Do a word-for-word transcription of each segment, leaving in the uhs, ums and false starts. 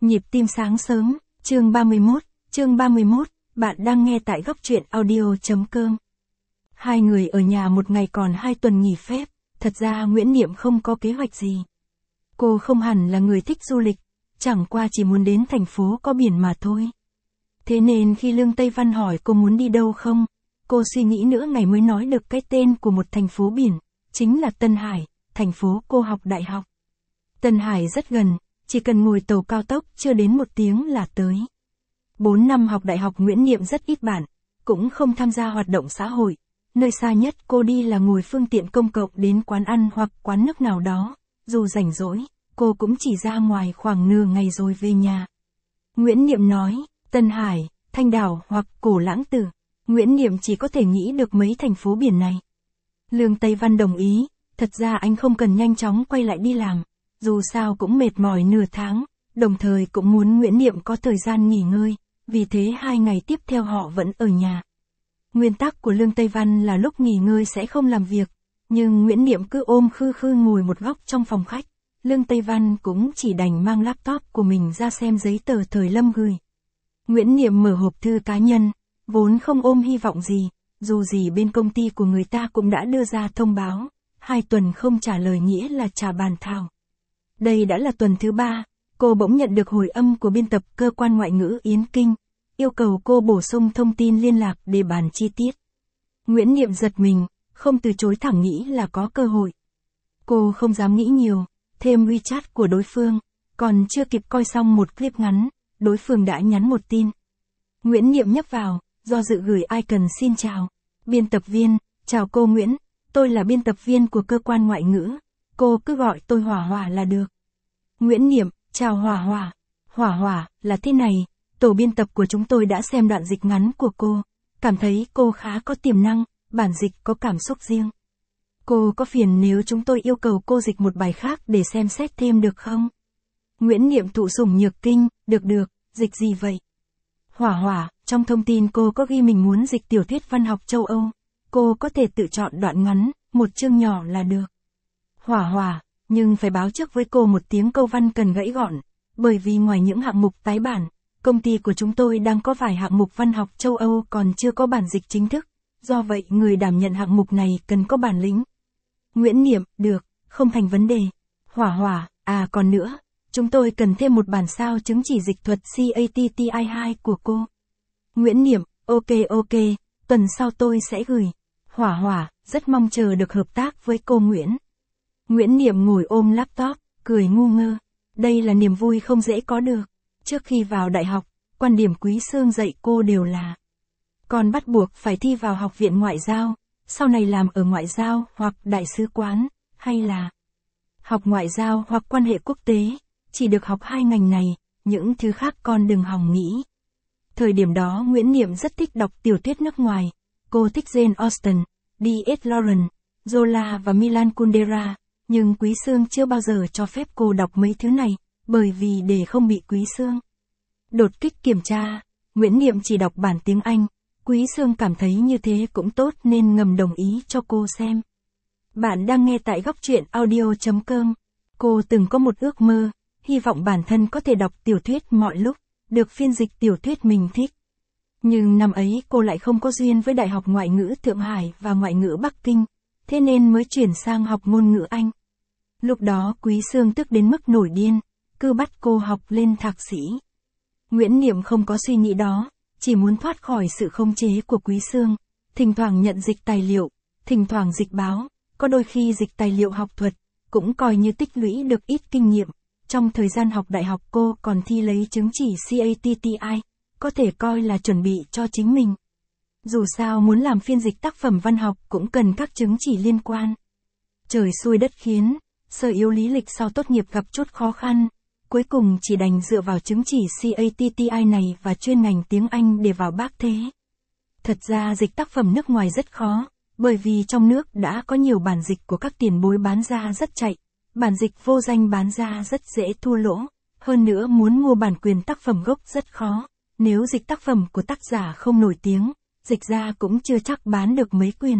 Nhịp tim sáng sớm, chương ba mươi mốt, chương ba mươi mốt, bạn đang nghe tại góc truyện audio.com. Hai người ở nhà một ngày còn hai tuần nghỉ phép, thật ra Nguyễn Niệm không có kế hoạch gì. Cô không hẳn là người thích du lịch, chẳng qua chỉ muốn đến thành phố có biển mà thôi. Thế nên khi Lương Tây Văn hỏi cô muốn đi đâu không, cô suy nghĩ nửa ngày mới nói được cái tên của một thành phố biển, chính là Tân Hải, thành phố cô học đại học. Tân Hải rất gần, chỉ cần ngồi tàu cao tốc chưa đến một tiếng là tới. Bốn năm học đại học Nguyễn Niệm rất ít bạn, cũng không tham gia hoạt động xã hội. Nơi xa nhất cô đi là ngồi phương tiện công cộng đến quán ăn hoặc quán nước nào đó. Dù rảnh rỗi, cô cũng chỉ ra ngoài khoảng nửa ngày rồi về nhà. Nguyễn Niệm nói, Tân Hải, Thanh Đảo hoặc Cổ Lãng Tử. Nguyễn Niệm chỉ có thể nghĩ được mấy thành phố biển này. Lương Tây Văn đồng ý, thật ra anh không cần nhanh chóng quay lại đi làm. Dù sao cũng mệt mỏi nửa tháng, đồng thời cũng muốn Nguyễn Niệm có thời gian nghỉ ngơi, vì thế hai ngày tiếp theo họ vẫn ở nhà. Nguyên tắc của Lương Tây Văn là lúc nghỉ ngơi sẽ không làm việc, nhưng Nguyễn Niệm cứ ôm khư khư ngồi một góc trong phòng khách. Lương Tây Văn cũng chỉ đành mang laptop của mình ra xem giấy tờ thời Lâm gửi. Nguyễn Niệm mở hộp thư cá nhân, vốn không ôm hy vọng gì, dù gì bên công ty của người ta cũng đã đưa ra thông báo, hai tuần không trả lời nghĩa là trả bàn thảo. Đây đã là tuần thứ ba, cô bỗng nhận được hồi âm của biên tập cơ quan ngoại ngữ Yến Kinh, yêu cầu cô bổ sung thông tin liên lạc để bàn chi tiết. Nguyễn Niệm giật mình, không từ chối thẳng nghĩ là có cơ hội. Cô không dám nghĩ nhiều, thêm WeChat của đối phương, còn chưa kịp coi xong một clip ngắn, đối phương đã nhắn một tin. Nguyễn Niệm nhấp vào, do dự gửi icon xin chào. Biên tập viên, chào cô Nguyễn, tôi là biên tập viên của cơ quan ngoại ngữ. Cô cứ gọi tôi Hỏa Hỏa là được. Nguyễn Niệm, chào Hỏa Hỏa. Hỏa Hỏa, là thế này, tổ biên tập của chúng tôi đã xem đoạn dịch ngắn của cô, cảm thấy cô khá có tiềm năng, bản dịch có cảm xúc riêng. Cô có phiền nếu chúng tôi yêu cầu cô dịch một bài khác để xem xét thêm được không? Nguyễn Niệm thụ sủng nhược kinh, được được, dịch gì vậy? Hỏa Hỏa, trong thông tin cô có ghi mình muốn dịch tiểu thuyết văn học châu Âu. Cô có thể tự chọn đoạn ngắn, một chương nhỏ là được. Hỏa Hỏa, nhưng phải báo trước với cô một tiếng câu văn cần gãy gọn, bởi vì ngoài những hạng mục tái bản, công ty của chúng tôi đang có vài hạng mục văn học châu Âu còn chưa có bản dịch chính thức, do vậy người đảm nhận hạng mục này cần có bản lĩnh. Nguyễn Niệm, được, không thành vấn đề. Hỏa Hỏa, à còn nữa, chúng tôi cần thêm một bản sao chứng chỉ dịch thuật C A T T I hai của cô. Nguyễn Niệm, ok ok, tuần sau tôi sẽ gửi. Hỏa Hỏa, rất mong chờ được hợp tác với cô Nguyễn. Nguyễn Niệm ngồi ôm laptop, cười ngu ngơ. Đây là niềm vui không dễ có được. Trước khi vào đại học, quan điểm Quý Sương dạy cô đều là con bắt buộc phải thi vào học viện ngoại giao, sau này làm ở ngoại giao hoặc đại sứ quán, hay là học ngoại giao hoặc quan hệ quốc tế, chỉ được học hai ngành này, những thứ khác con đừng hòng nghĩ. Thời điểm đó Nguyễn Niệm rất thích đọc tiểu thuyết nước ngoài, cô thích Jane Austen, D S Lawrence, Zola và Milan Kundera. Nhưng Quý Sương chưa bao giờ cho phép cô đọc mấy thứ này, bởi vì để không bị Quý Sương đột kích kiểm tra, Nguyễn Niệm chỉ đọc bản tiếng Anh. Quý Sương cảm thấy như thế cũng tốt nên ngầm đồng ý cho cô xem. Bạn đang nghe tại góc truyện audio.com. Cô từng có một ước mơ, hy vọng bản thân có thể đọc tiểu thuyết mọi lúc, được phiên dịch tiểu thuyết mình thích. Nhưng năm ấy cô lại không có duyên với Đại học Ngoại ngữ Thượng Hải và Ngoại ngữ Bắc Kinh. Thế nên mới chuyển sang học ngôn ngữ Anh. Lúc đó Quý Sương tức đến mức nổi điên, cứ bắt cô học lên thạc sĩ. Nguyễn Niệm không có suy nghĩ đó, chỉ muốn thoát khỏi sự khống chế của Quý Sương, thỉnh thoảng nhận dịch tài liệu, thỉnh thoảng dịch báo, có đôi khi dịch tài liệu học thuật, cũng coi như tích lũy được ít kinh nghiệm. Trong thời gian học đại học cô còn thi lấy chứng chỉ C A T T I, có thể coi là chuẩn bị cho chính mình. Dù sao muốn làm phiên dịch tác phẩm văn học cũng cần các chứng chỉ liên quan. Trời xui đất khiến, sở yếu lý lịch sau tốt nghiệp gặp chút khó khăn, cuối cùng chỉ đành dựa vào chứng chỉ C A T T I này và chuyên ngành tiếng Anh để vào Bác Thế. Thật ra dịch tác phẩm nước ngoài rất khó, bởi vì trong nước đã có nhiều bản dịch của các tiền bối bán ra rất chạy, bản dịch vô danh bán ra rất dễ thua lỗ, hơn nữa muốn mua bản quyền tác phẩm gốc rất khó, nếu dịch tác phẩm của tác giả không nổi tiếng, dịch ra cũng chưa chắc bán được mấy quyền.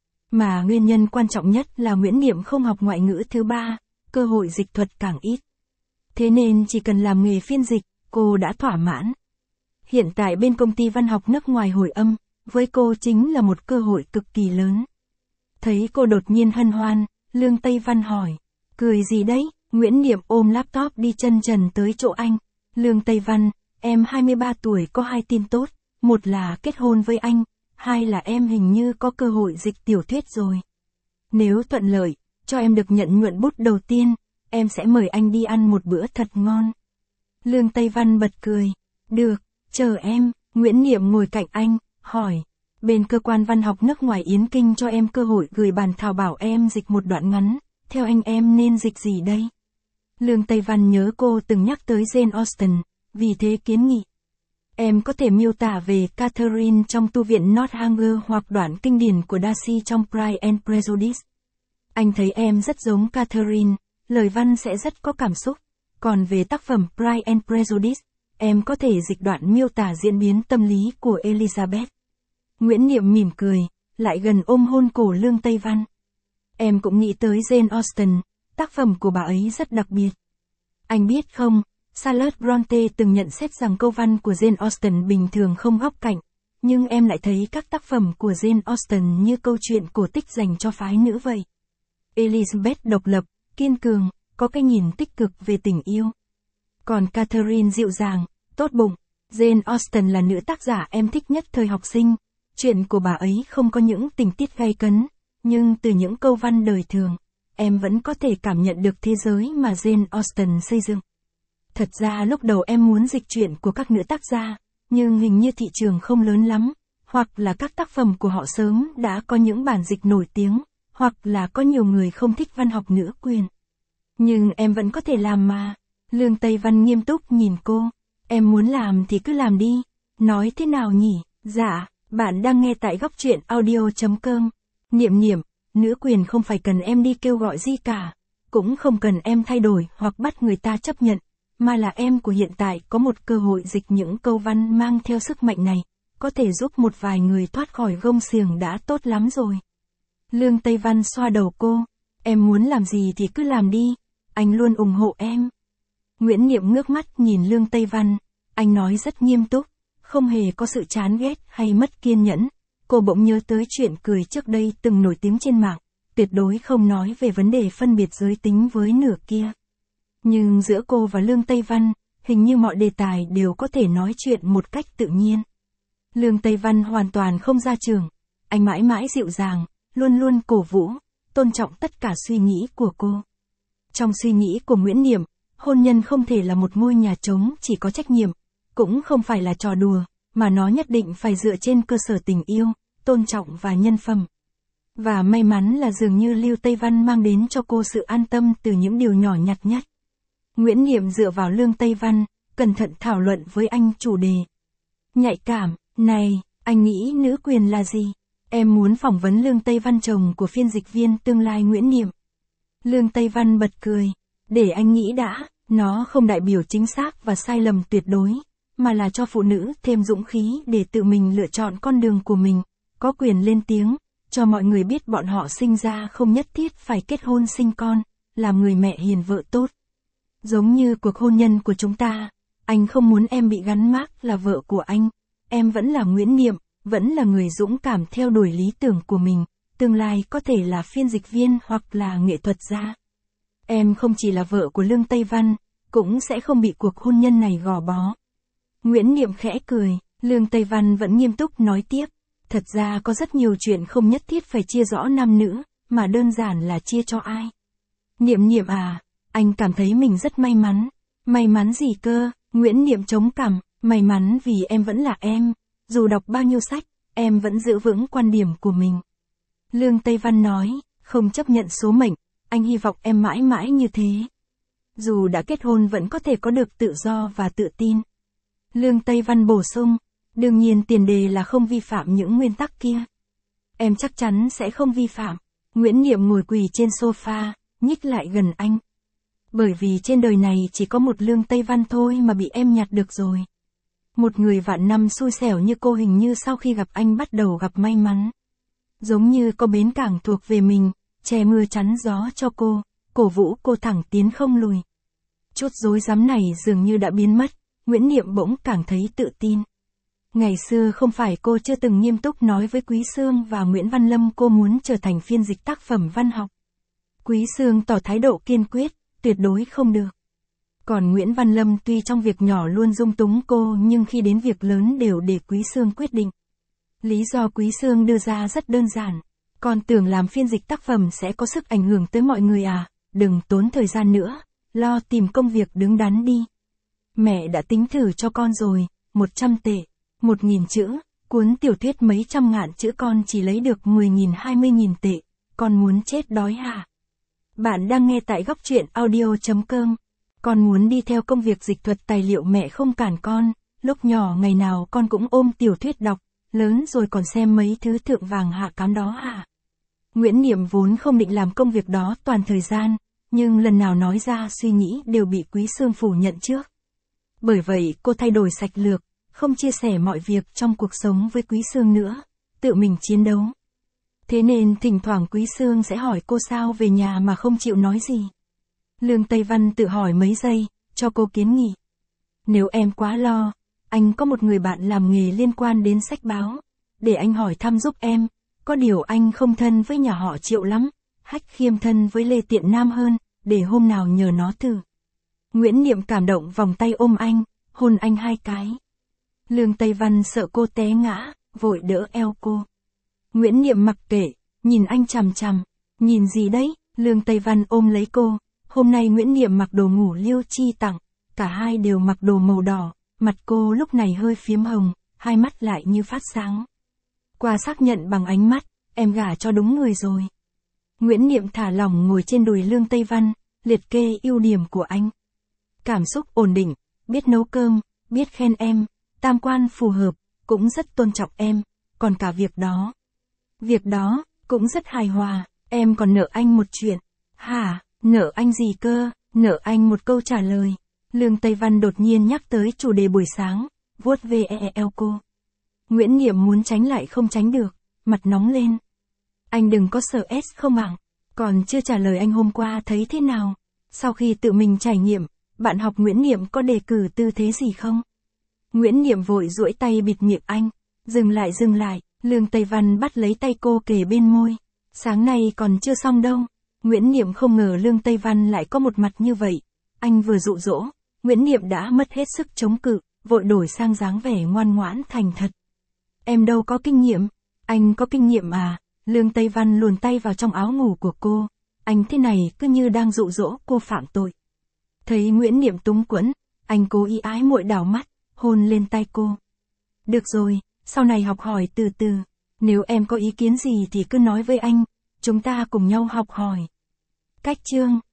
Mà nguyên nhân quan trọng nhất là Nguyễn Niệm không học ngoại ngữ thứ ba, cơ hội dịch thuật càng ít. Thế nên chỉ cần làm nghề phiên dịch, cô đã thỏa mãn. Hiện tại bên công ty văn học nước ngoài hồi âm, với cô chính là một cơ hội cực kỳ lớn. Thấy cô đột nhiên hân hoan, Lương Tây Văn hỏi, cười gì đấy? Nguyễn Niệm ôm laptop đi chân trần tới chỗ anh. Lương Tây Văn, em hai mươi ba tuổi có hai tin tốt, một là kết hôn với anh, hai là em hình như có cơ hội dịch tiểu thuyết rồi. Nếu thuận lợi, cho em được nhận nhuận bút đầu tiên, em sẽ mời anh đi ăn một bữa thật ngon. Lương Tây Văn bật cười, được, chờ em. Nguyễn Niệm ngồi cạnh anh, hỏi, bên cơ quan văn học nước ngoài Yến Kinh cho em cơ hội gửi bản thảo bảo em dịch một đoạn ngắn, theo anh em nên dịch gì đây? Lương Tây Văn nhớ cô từng nhắc tới Jane Austen, vì thế kiến nghị. Em có thể miêu tả về Catherine trong tu viện Northanger hoặc đoạn kinh điển của Darcy trong Pride and Prejudice. Anh thấy em rất giống Catherine, lời văn sẽ rất có cảm xúc. Còn về tác phẩm Pride and Prejudice, em có thể dịch đoạn miêu tả diễn biến tâm lý của Elizabeth. Nguyễn Niệm mỉm cười, lại gần ôm hôn cổ Lương Tây Văn. Em cũng nghĩ tới Jane Austen, tác phẩm của bà ấy rất đặc biệt. Anh biết không, Charlotte Bronte từng nhận xét rằng câu văn của Jane Austen bình thường không góc cạnh, nhưng em lại thấy các tác phẩm của Jane Austen như câu chuyện cổ tích dành cho phái nữ vậy. Elizabeth độc lập, kiên cường, có cái nhìn tích cực về tình yêu. Còn Catherine dịu dàng, tốt bụng. Jane Austen là nữ tác giả em thích nhất thời học sinh. Chuyện của bà ấy không có những tình tiết gay cấn, nhưng từ những câu văn đời thường, em vẫn có thể cảm nhận được thế giới mà Jane Austen xây dựng. Thật ra lúc đầu em muốn dịch truyện của các nữ tác gia, nhưng hình như thị trường không lớn lắm, hoặc là các tác phẩm của họ sớm đã có những bản dịch nổi tiếng, hoặc là có nhiều người không thích văn học nữ quyền. Nhưng em vẫn có thể làm mà. Lương Tây Văn nghiêm túc nhìn cô. Em muốn làm thì cứ làm đi. Nói thế nào nhỉ? Dạ, bạn đang nghe tại góc truyện audio chấm com. Niệm Niệm, nữ quyền không phải cần em đi kêu gọi gì cả. Cũng không cần em thay đổi hoặc bắt người ta chấp nhận. Mà là em của hiện tại có một cơ hội dịch những câu văn mang theo sức mạnh này. Có thể giúp một vài người thoát khỏi gông xiềng đã tốt lắm rồi. Lương Tây Văn xoa đầu cô. Em muốn làm gì thì cứ làm đi. Anh luôn ủng hộ em. Nguyễn Niệm ngước mắt nhìn Lương Tây Văn. Anh nói rất nghiêm túc, không hề có sự chán ghét hay mất kiên nhẫn. Cô bỗng nhớ tới chuyện cười trước đây từng nổi tiếng trên mạng. Tuyệt đối không nói về vấn đề phân biệt giới tính với nửa kia. Nhưng giữa cô và Lương Tây Văn, hình như mọi đề tài đều có thể nói chuyện một cách tự nhiên. Lương Tây Văn hoàn toàn không ra trường. Anh mãi mãi dịu dàng, luôn luôn cổ vũ, tôn trọng tất cả suy nghĩ của cô. Trong suy nghĩ của Nguyễn Niệm, hôn nhân không thể là một ngôi nhà trống chỉ có trách nhiệm, cũng không phải là trò đùa, mà nó nhất định phải dựa trên cơ sở tình yêu, tôn trọng và nhân phẩm. Và may mắn là dường như Lưu Tây Văn mang đến cho cô sự an tâm từ những điều nhỏ nhặt nhất. Nguyễn Niệm dựa vào Lương Tây Văn, cẩn thận thảo luận với anh chủ đề. Nhạy cảm, này, anh nghĩ nữ quyền là gì? Em muốn phỏng vấn Lương Tây Văn, chồng của phiên dịch viên tương lai Nguyễn Niệm. Lương Tây Văn bật cười. Để anh nghĩ đã, nó không đại biểu chính xác và sai lầm tuyệt đối, mà là cho phụ nữ thêm dũng khí để tự mình lựa chọn con đường của mình, có quyền lên tiếng, cho mọi người biết bọn họ sinh ra không nhất thiết phải kết hôn sinh con, làm người mẹ hiền vợ tốt. Giống như cuộc hôn nhân của chúng ta, anh không muốn em bị gắn mác là vợ của anh, em vẫn là Nguyễn Niệm, vẫn là người dũng cảm theo đuổi lý tưởng của mình, tương lai có thể là phiên dịch viên hoặc là nghệ thuật gia. Em không chỉ là vợ của Lương Tây Văn, cũng sẽ không bị cuộc hôn nhân này gò bó. Nguyễn Niệm khẽ cười, Lương Tây Văn vẫn nghiêm túc nói tiếp. Thật ra có rất nhiều chuyện không nhất thiết phải chia rõ nam nữ, mà đơn giản là chia cho ai. Niệm Niệm à, anh cảm thấy mình rất may mắn. May mắn gì cơ? Nguyễn Niệm chống cằm, may mắn vì em vẫn là em. Dù đọc bao nhiêu sách, em vẫn giữ vững quan điểm của mình. Lương Tây Văn nói, không chấp nhận số mệnh, anh hy vọng em mãi mãi như thế. Dù đã kết hôn vẫn có thể có được tự do và tự tin. Lương Tây Văn bổ sung, đương nhiên tiền đề là không vi phạm những nguyên tắc kia. Em chắc chắn sẽ không vi phạm. Nguyễn Niệm ngồi quỳ trên sofa, nhích lại gần anh. Bởi vì trên đời này chỉ có một Lương Tây Văn thôi mà bị em nhặt được rồi. Một người vạn năm xui xẻo như cô hình như sau khi gặp anh bắt đầu gặp may mắn. Giống như có bến cảng thuộc về mình, che mưa chắn gió cho cô, cổ vũ cô thẳng tiến không lùi. Chút rối rắm này dường như đã biến mất, Nguyễn Niệm bỗng càng thấy tự tin. Ngày xưa không phải cô chưa từng nghiêm túc nói với Quý Xương và Nguyễn Văn Lâm cô muốn trở thành phiên dịch tác phẩm văn học. Quý Xương tỏ thái độ kiên quyết, tuyệt đối không được. Còn Nguyễn Văn Lâm tuy trong việc nhỏ luôn dung túng cô nhưng khi đến việc lớn đều để Quý Xương quyết định. Lý do Quý Xương đưa ra rất đơn giản. Con tưởng làm phiên dịch tác phẩm sẽ có sức ảnh hưởng tới mọi người à, đừng tốn thời gian nữa, lo tìm công việc đứng đắn đi. Mẹ đã tính thử cho con rồi, một trăm tệ, một nghìn chữ, cuốn tiểu thuyết mấy trăm ngàn chữ con chỉ lấy được mười nghìn hai mươi nghìn tệ, con muốn chết đói hả? Bạn đang nghe tại góc truyện audio chấm com. Con muốn đi theo công việc dịch thuật tài liệu mẹ không cản con, lúc nhỏ ngày nào con cũng ôm tiểu thuyết đọc, lớn rồi còn xem mấy thứ thượng vàng hạ cám đó hả? Nguyễn Niệm vốn không định làm công việc đó toàn thời gian, nhưng lần nào nói ra suy nghĩ đều bị Quý Xương phủ nhận trước. Bởi vậy cô thay đổi sạch lược, không chia sẻ mọi việc trong cuộc sống với Quý Xương nữa, tự mình chiến đấu. Thế nên thỉnh thoảng Quý Xương sẽ hỏi cô sao về nhà mà không chịu nói gì. Lương Tây Văn tự hỏi mấy giây, cho cô kiến nghị. Nếu em quá lo, anh có một người bạn làm nghề liên quan đến sách báo, để anh hỏi thăm giúp em, có điều anh không thân với nhà họ Triệu lắm, Hách Khiêm thân với Lê Tiện Nam hơn, để hôm nào nhờ nó thử. Nguyễn Niệm cảm động vòng tay ôm anh, hôn anh hai cái. Lương Tây Văn sợ cô té ngã, vội đỡ eo cô. Nguyễn Niệm mặc kệ, nhìn anh chằm chằm, nhìn gì đấy, Lương Tây Văn ôm lấy cô. Hôm nay Nguyễn Niệm mặc đồ ngủ Liêu Chi tặng, cả hai đều mặc đồ màu đỏ, mặt cô lúc này hơi phiếm hồng, hai mắt lại như phát sáng. Qua xác nhận bằng ánh mắt, em gả cho đúng người rồi. Nguyễn Niệm thả lỏng ngồi trên đùi Lương Tây Văn, liệt kê ưu điểm của anh. Cảm xúc ổn định, biết nấu cơm, biết khen em, tam quan phù hợp, cũng rất tôn trọng em, còn cả việc đó. Việc đó, cũng rất hài hòa, em còn nợ anh một chuyện. Hả, nợ anh gì cơ, nợ anh một câu trả lời. Lương Tây Văn đột nhiên nhắc tới chủ đề buổi sáng, vuốt ve eo cô. Nguyễn Niệm muốn tránh lại không tránh được, mặt nóng lên. Anh đừng có sợ S không ạ, còn chưa trả lời anh hôm qua thấy thế nào. Sau khi tự mình trải nghiệm, bạn học Nguyễn Niệm có đề cử tư thế gì không? Nguyễn Niệm vội duỗi tay bịt miệng anh. Dừng lại dừng lại, Lương Tây Văn bắt lấy tay cô kề bên môi. Sáng nay còn chưa xong đâu. Nguyễn Niệm không ngờ Lương Tây Văn lại có một mặt như vậy. Anh vừa dụ dỗ, Nguyễn Niệm đã mất hết sức chống cự, vội đổi sang dáng vẻ ngoan ngoãn thành thật. Em đâu có kinh nghiệm, anh có kinh nghiệm à? Lương Tây Văn luồn tay vào trong áo ngủ của cô. Anh thế này cứ như đang dụ dỗ cô phạm tội. Thấy Nguyễn Niệm túng quẫn, anh cố ý ái muội đảo mắt, hôn lên tay cô. Được rồi, sau này học hỏi từ từ. Nếu em có ý kiến gì thì cứ nói với anh, chúng ta cùng nhau học hỏi. Cách chương